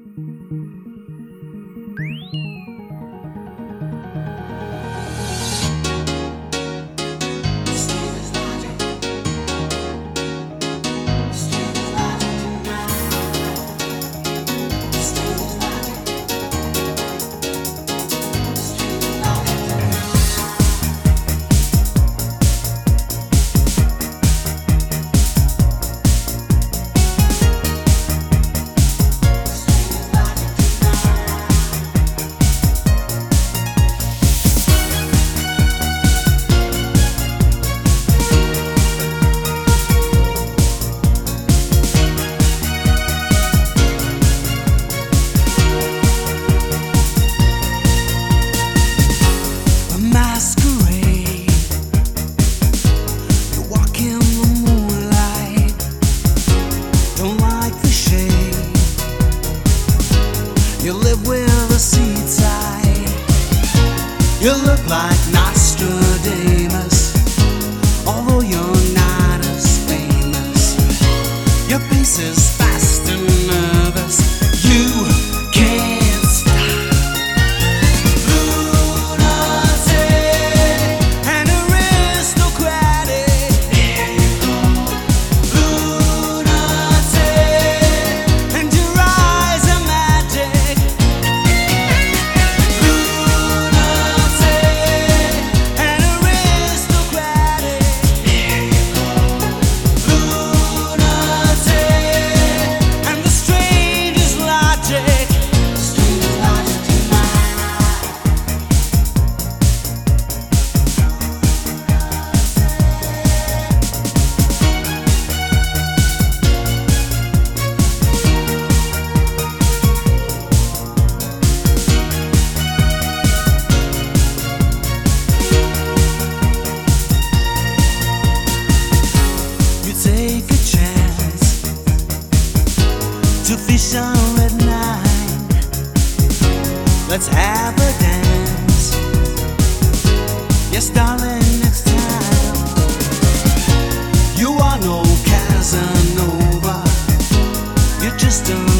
You live with a seaside. You look like Nostradamus, although you're not as famous. Your pace is fast and nervous. You can't stop. Lunatic and aristocratic. There you go. Lunatic and your eyes are magic. Lunatic and aristocratic. There you go. Lunatic and the strangest logic. Strangest logic tonight. You take a chance to fish on at night. Let's have a dance. Yes, darling, next time. You are no Casanova. You're just a